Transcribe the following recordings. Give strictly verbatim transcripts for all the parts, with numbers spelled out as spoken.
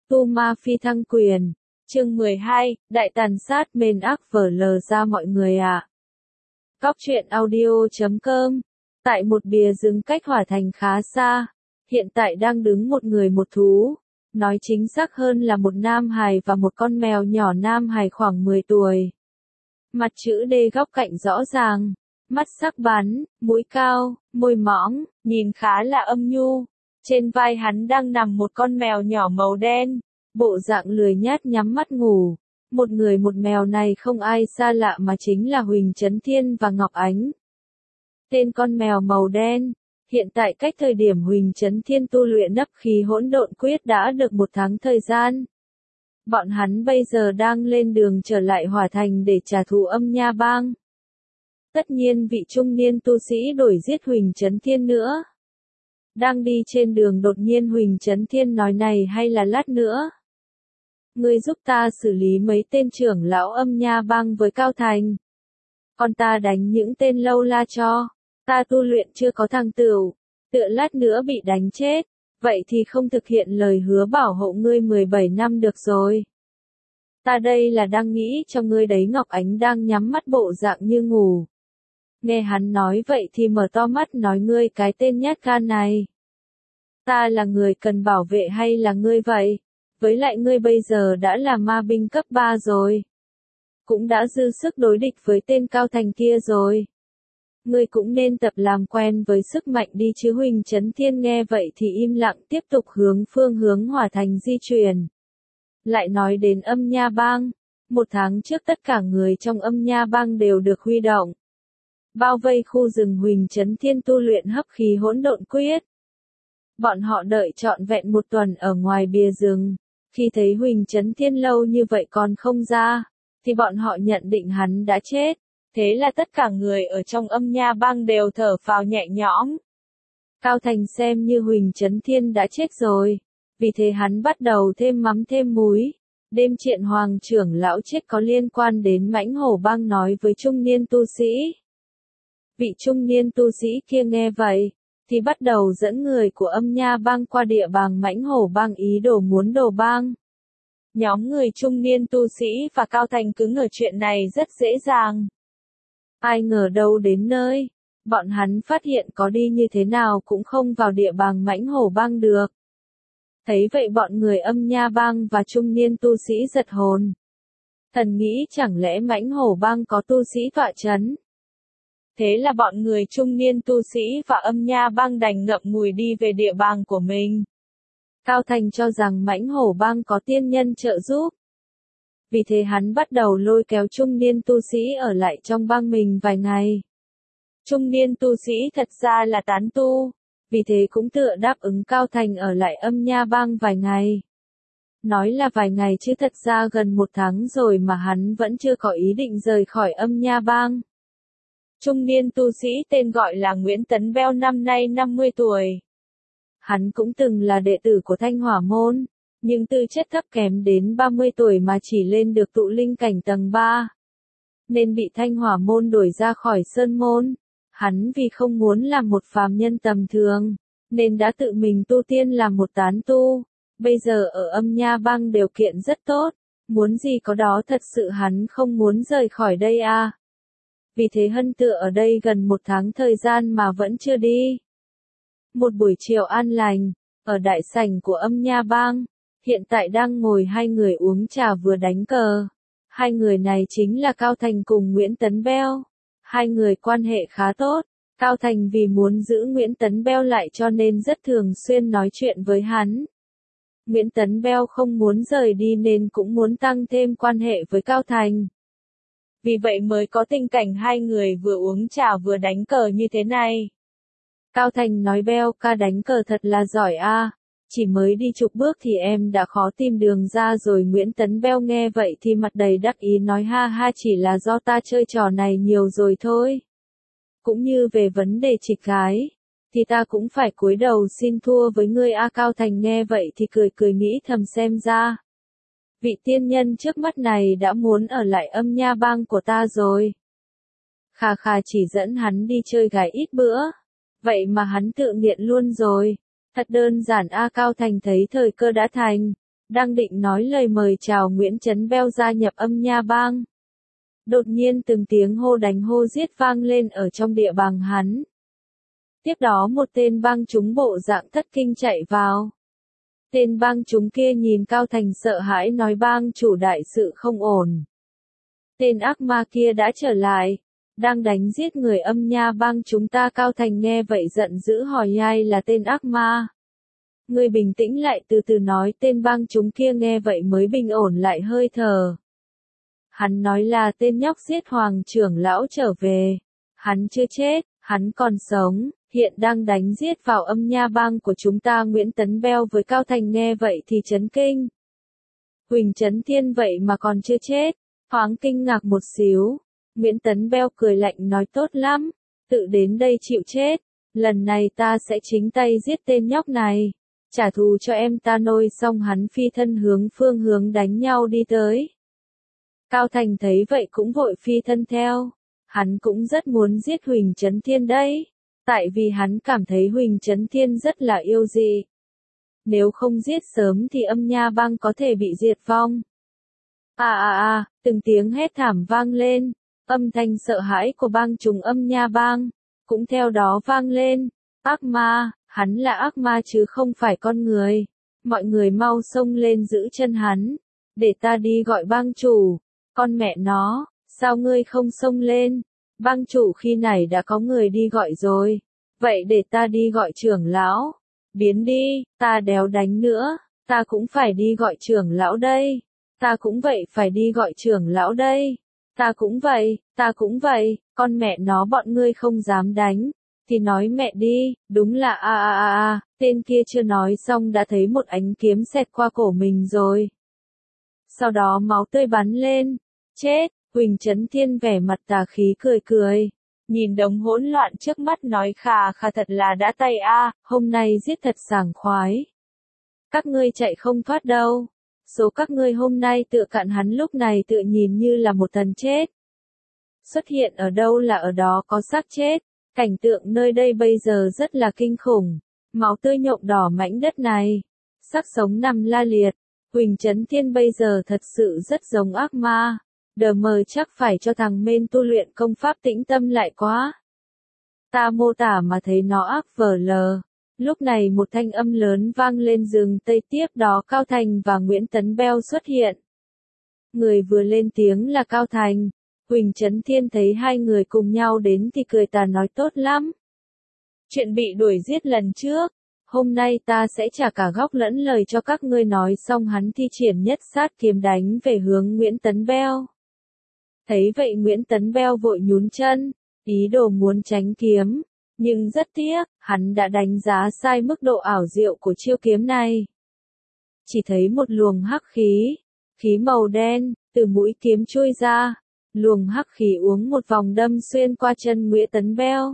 Tu Ma Phi thăng quyền. Chương mười hai, Đại tàn sát mền ác vở lờ ra mọi người ạ. À. Góc truyện audio chấm com. Tại một bìa rừng cách Hỏa Thành khá xa, hiện tại đang đứng một người một thú. Nói chính xác hơn là một nam hài và một con mèo nhỏ, nam hài khoảng mười tuổi. Mặt chữ D góc cạnh rõ ràng, mắt sắc bắn, mũi cao, môi mỏng, nhìn khá là âm nhu. Trên vai hắn đang nằm một con mèo nhỏ màu đen, bộ dạng lười nhác nhắm mắt ngủ. Một người một mèo này không ai xa lạ mà chính là Huỳnh Chấn Thiên và Ngọc Ánh. Tên con mèo màu đen, hiện tại cách thời điểm Huỳnh Chấn Thiên tu luyện nấp khí hỗn độn quyết đã được một tháng thời gian. Bọn hắn bây giờ đang lên đường trở lại Hỏa Thành để trả thù Âm Nha Bang. Tất nhiên vị trung niên tu sĩ đuổi giết Huỳnh Chấn Thiên nữa. Đang đi trên đường đột nhiên Huỳnh Chấn Thiên nói này hay là lát nữa. Ngươi giúp ta xử lý mấy tên trưởng lão Âm Nha Bang với Cao Thành. Còn ta đánh những tên lâu la cho. Ta tu luyện chưa có thằng tửu, tựa lát nữa bị đánh chết. Vậy thì không thực hiện lời hứa bảo hộ ngươi mười bảy năm được rồi. Ta đây là đang nghĩ cho ngươi đấy. Ngọc Ánh đang nhắm mắt bộ dạng như ngủ. Nghe hắn nói vậy thì mở to mắt nói ngươi cái tên nhát gan này. Ta là người cần bảo vệ hay là ngươi vậy? Với lại ngươi bây giờ đã là ma binh cấp ba rồi. Cũng đã dư sức đối địch với tên Cao Thành kia rồi. Ngươi cũng nên tập làm quen với sức mạnh đi chứ. Huỳnh Chấn Thiên nghe vậy thì im lặng tiếp tục hướng phương hướng Hỏa Thành di chuyển. Lại nói đến Âm Nha Bang. Một tháng trước tất cả người trong Âm Nha Bang đều được huy động. Bao vây khu rừng Huỳnh Chấn Thiên tu luyện hấp khí hỗn độn quyết. Bọn họ đợi trọn vẹn một tuần ở ngoài bìa rừng. Khi thấy Huỳnh Chấn Thiên lâu như vậy còn không ra, thì bọn họ nhận định hắn đã chết. Thế là tất cả người ở trong Âm Nha Bang đều thở phào nhẹ nhõm. Cao Thành xem như Huỳnh Chấn Thiên đã chết rồi. Vì thế hắn bắt đầu thêm mắm thêm muối. Đêm Triện Hoàng trưởng lão chết có liên quan đến Mãnh Hổ Bang nói với trung niên tu sĩ. Vị trung niên tu sĩ kia nghe vậy, thì bắt đầu dẫn người của Âm Nha Bang qua địa bàn Mãnh Hổ Bang ý đồ muốn đổ bang. Nhóm người trung niên tu sĩ và Cao Thành cứ ngờ chuyện này rất dễ dàng. Ai ngờ đâu đến nơi, bọn hắn phát hiện có đi như thế nào cũng không vào địa bàn Mãnh Hổ Bang được. Thấy vậy bọn người Âm Nha Bang và trung niên tu sĩ giật hồn. Thần nghĩ chẳng lẽ Mãnh Hổ Bang có tu sĩ tọa chấn. Thế là bọn người trung niên tu sĩ và Âm Nha Bang đành ngậm ngùi đi về địa bàn của mình. Cao Thành cho rằng Mãnh Hổ Bang có tiên nhân trợ giúp. Vì thế hắn bắt đầu lôi kéo trung niên tu sĩ ở lại trong bang mình vài ngày. Trung niên tu sĩ thật ra là tán tu, vì thế cũng tựa đáp ứng Cao Thành ở lại Âm Nha Bang vài ngày. Nói là vài ngày chứ thật ra gần một tháng rồi mà hắn vẫn chưa có ý định rời khỏi Âm Nha Bang. Trung niên tu sĩ tên gọi là Nguyễn Tấn Beo năm nay năm mươi tuổi. Hắn cũng từng là đệ tử của Thanh Hỏa Môn, nhưng tư chất thấp kém đến ba mươi tuổi mà chỉ lên được tụ linh cảnh tầng ba. Nên bị Thanh Hỏa Môn đuổi ra khỏi Sơn Môn. Hắn vì không muốn làm một phàm nhân tầm thường, nên đã tự mình tu tiên làm một tán tu. Bây giờ ở Âm Nha Bang điều kiện rất tốt, muốn gì có đó, thật sự hắn không muốn rời khỏi đây à. Vì thế hân tựa ở đây gần một tháng thời gian mà vẫn chưa đi. Một buổi chiều an lành, ở đại sảnh của Âm Nha Bang, hiện tại đang ngồi hai người uống trà vừa đánh cờ. Hai người này chính là Cao Thành cùng Nguyễn Tấn Beo. Hai người quan hệ khá tốt. Cao Thành vì muốn giữ Nguyễn Tấn Beo lại cho nên rất thường xuyên nói chuyện với hắn. Nguyễn Tấn Beo không muốn rời đi nên cũng muốn tăng thêm quan hệ với Cao Thành. Vì vậy mới có tình cảnh hai người vừa uống trà vừa đánh cờ như thế này. Cao Thành nói Beo ca đánh cờ thật là giỏi a, chỉ mới đi chục bước thì em đã khó tìm đường ra rồi. Nguyễn Tấn Beo nghe vậy thì mặt đầy đắc ý nói ha ha, chỉ là do ta chơi trò này nhiều rồi thôi. Cũng như về vấn đề trịch gái, thì ta cũng phải cúi đầu xin thua với ngươi a. Cao Thành nghe vậy thì cười cười nghĩ thầm xem ra. Vị tiên nhân trước mắt này đã muốn ở lại Âm Nha Bang của ta rồi. Khà khà chỉ dẫn hắn đi chơi gái ít bữa. Vậy mà hắn tự nghiện luôn rồi. Thật đơn giản a. Cao Thành thấy thời cơ đã thành. đang định nói lời mời chào Nguyễn Trấn Beo gia nhập Âm Nha Bang. Đột nhiên từng tiếng hô đánh hô giết vang lên ở trong địa bàn hắn. Tiếp đó một tên bang chúng bộ dạng thất kinh chạy vào. Tên bang chúng kia nhìn Cao Thành sợ hãi nói bang chủ đại sự không ổn. Tên ác ma kia đã trở lại, đang đánh giết người Âm Nha Bang chúng ta. Cao Thành nghe vậy giận dữ hỏi ai là tên ác ma. Người bình tĩnh lại từ từ nói. Tên bang chúng kia nghe vậy mới bình ổn lại hơi thở. Hắn nói là tên nhóc giết hoàng trưởng lão trở về. Hắn chưa chết, hắn còn sống, hiện đang đánh giết vào Âm Nha Bang của chúng ta. Nguyễn Tấn Beo với Cao Thành nghe vậy thì chấn kinh. Huỳnh Trấn Thiên vậy mà còn chưa chết, thoáng kinh ngạc một xíu. Nguyễn Tấn Beo cười lạnh nói tốt lắm, tự đến đây chịu chết, lần này ta sẽ chính tay giết tên nhóc này, trả thù cho em ta. Nôi xong hắn phi thân hướng phương hướng đánh nhau đi tới. Cao Thành thấy vậy cũng vội phi thân theo, hắn cũng rất muốn giết Huỳnh Trấn Thiên đấy, tại vì hắn cảm thấy Huỳnh Trấn Thiên rất là yêu dị. Nếu không giết sớm thì Âm Nha Bang có thể bị diệt vong. À à à, từng tiếng hét thảm vang lên, âm thanh sợ hãi của bang chúng Âm Nha Bang cũng theo đó vang lên. Ác ma, hắn là ác ma chứ không phải con người. Mọi người mau xông lên giữ chân hắn, để ta đi gọi bang chủ. Con mẹ nó, sao ngươi không xông lên? Bang chủ khi này đã có người đi gọi rồi. Vậy để ta đi gọi trưởng lão. Biến đi, ta đéo đánh nữa, ta cũng phải đi gọi trưởng lão đây. Ta cũng vậy phải đi gọi trưởng lão đây. Ta cũng vậy, ta cũng vậy, con mẹ nó bọn ngươi không dám đánh. Thì nói mẹ đi, đúng là a a a a, tên kia chưa nói xong đã thấy một ánh kiếm xẹt qua cổ mình rồi. Sau đó máu tươi bắn lên. Chết, Huỳnh Trấn Thiên vẻ mặt tà khí cười cười. Nhìn đống hỗn loạn trước mắt nói khà khà thật là đã tay a, hôm nay giết thật sảng khoái. Các ngươi chạy không thoát đâu. Số các ngươi hôm nay tựa cạn hắn lúc này tựa nhìn như là một thần chết. Xuất hiện ở đâu là ở đó có xác chết. Cảnh tượng nơi đây bây giờ rất là kinh khủng. Máu tươi nhộm đỏ mảnh đất này. Xác sống nằm la liệt. Huỳnh Trấn Thiên bây giờ thật sự rất giống ác ma. Đờ mờ chắc phải cho thằng Mên tu luyện công pháp tĩnh tâm lại quá. Ta mô tả mà thấy nó ác vờ lờ. Lúc này một thanh âm lớn vang lên rừng Tây, tiếp đó Cao Thành và Nguyễn Tấn Beo xuất hiện. Người vừa lên tiếng là Cao Thành. Huỳnh Trấn Thiên thấy hai người cùng nhau đến thì cười tà nói tốt lắm. Chuyện bị đuổi giết lần trước, hôm nay ta sẽ trả cả góc lẫn lời cho các ngươi. Nói xong hắn thi triển nhất sát kiếm đánh về hướng Nguyễn Tấn Beo. Thấy vậy Nguyễn Tấn Beo vội nhún chân, ý đồ muốn tránh kiếm. Nhưng rất tiếc, hắn đã đánh giá sai mức độ ảo diệu của chiêu kiếm này. Chỉ thấy một luồng hắc khí, khí màu đen, từ mũi kiếm chui ra. Luồng hắc khí uống một vòng đâm xuyên qua chân Nguyễn Tấn Beo.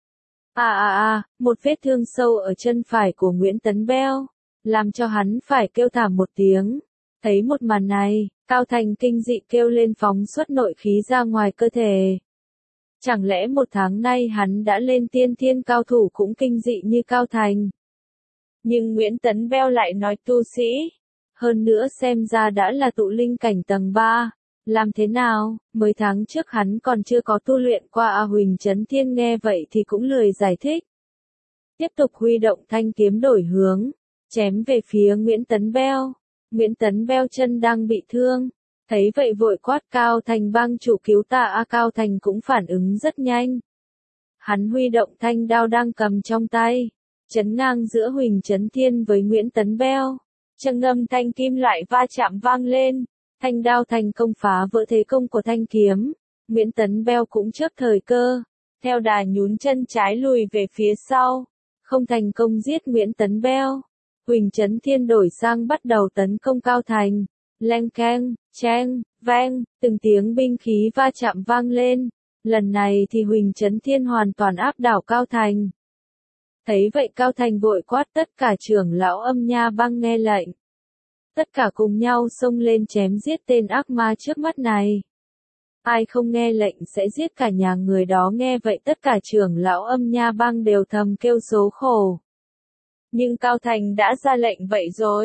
À à à, một vết thương sâu ở chân phải của Nguyễn Tấn Beo, làm cho hắn phải kêu thảm một tiếng. Thấy một màn này, Cao Thành kinh dị kêu lên phóng xuất nội khí ra ngoài cơ thể. Chẳng lẽ một tháng nay hắn đã lên tiên thiên cao thủ cũng kinh dị như Cao Thành? Nhưng Nguyễn Tấn Beo lại nói tu sĩ. Hơn nữa xem ra đã là tụ linh cảnh tầng ba. Làm thế nào, mới tháng trước hắn còn chưa có tu luyện qua. À, Huỳnh Trấn Thiên nghe vậy thì cũng lười giải thích. Tiếp tục huy động thanh kiếm đổi hướng, chém về phía Nguyễn Tấn Beo. Nguyễn Tấn Beo chân đang bị thương. Thấy vậy vội quát Cao Thành bang chủ cứu ta. A Cao Thành cũng phản ứng rất nhanh. Hắn huy động thanh đao đang cầm trong tay, chấn ngang giữa Huỳnh Trấn Thiên với Nguyễn Tấn Beo. Trầm âm thanh kim loại va chạm vang lên. Thanh đao thành công phá vỡ thế công của thanh kiếm. Nguyễn Tấn Beo cũng chớp thời cơ, theo đà nhún chân trái lùi về phía sau. Không thành công giết Nguyễn Tấn Beo. Huỳnh Trấn Thiên đổi sang bắt đầu tấn công Cao Thành. Leng keng, cheng, vang, từng tiếng binh khí va chạm vang lên. Lần này thì Huỳnh Trấn Thiên hoàn toàn áp đảo Cao Thành. Thấy vậy Cao Thành vội quát tất cả trưởng lão Âm Nha Bang nghe lệnh. Tất cả cùng nhau xông lên chém giết tên ác ma trước mắt này. Ai không nghe lệnh sẽ giết cả nhà người đó. Nghe vậy tất cả trưởng lão Âm Nha Bang đều thầm kêu số khổ. Nhưng Cao Thành đã ra lệnh vậy rồi.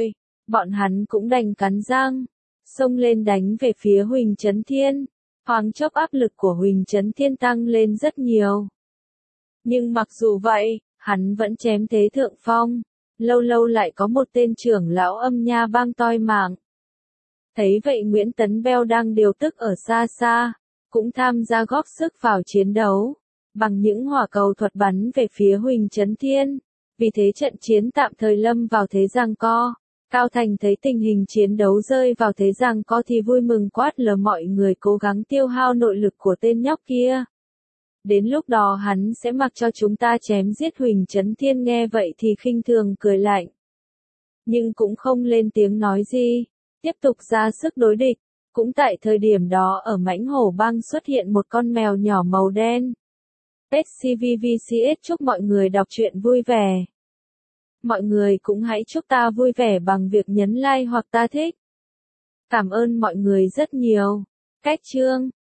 Bọn hắn cũng đành cắn răng, xông lên đánh về phía Huỳnh Chấn Thiên. Thoáng chốc áp lực của Huỳnh Chấn Thiên tăng lên rất nhiều. Nhưng mặc dù vậy, hắn vẫn chém thế thượng phong. Lâu lâu lại có một tên trưởng lão Âm Nha Bang toi mạng. Thấy vậy Nguyễn Tấn Beo đang điều tức ở xa xa, cũng tham gia góp sức vào chiến đấu, bằng những hỏa cầu thuật bắn về phía Huỳnh Chấn Thiên. Vì thế trận chiến tạm thời lâm vào thế giằng co. Cao Thành thấy tình hình chiến đấu rơi vào thế giằng co thì vui mừng quát lờ mọi người cố gắng tiêu hao nội lực của tên nhóc kia. Đến lúc đó hắn sẽ mặc cho chúng ta chém giết. Huỳnh Chấn Thiên nghe vậy thì khinh thường cười lạnh. Nhưng cũng không lên tiếng nói gì, tiếp tục ra sức đối địch. Cũng tại thời điểm đó ở Mãnh Hổ Bang xuất hiện một con mèo nhỏ màu đen. ét xê vê vê xê ét chúc mọi người đọc truyện vui vẻ. Mọi người cũng hãy chúc ta vui vẻ bằng việc nhấn like hoặc ta thích. Cảm ơn mọi người rất nhiều. Cách chương